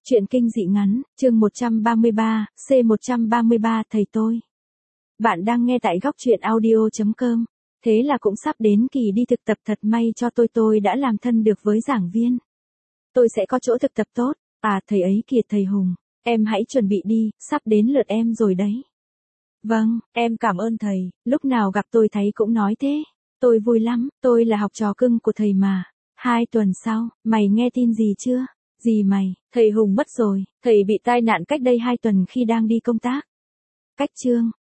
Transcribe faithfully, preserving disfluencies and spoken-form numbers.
Truyện kinh dị ngắn, chương một trăm ba mươi ba, C một trăm ba mươi ba thầy tôi. Bạn đang nghe tại góc truyện audio chấm com. Thế là cũng sắp đến kỳ đi thực tập, thật may cho tôi tôi đã làm thân được với giảng viên. Tôi sẽ có chỗ thực tập tốt. À, thầy ấy kìa, thầy Hùng. Em hãy chuẩn bị đi, sắp đến lượt em rồi đấy. Vâng, em cảm ơn thầy, lúc nào gặp tôi thấy cũng nói thế. Tôi vui lắm, tôi là học trò cưng của thầy mà. Hai tuần sau, mày nghe tin gì chưa? Gì mày, thầy Hùng mất rồi, thầy bị tai nạn cách đây hai tuần khi đang đi công tác. Cách chương,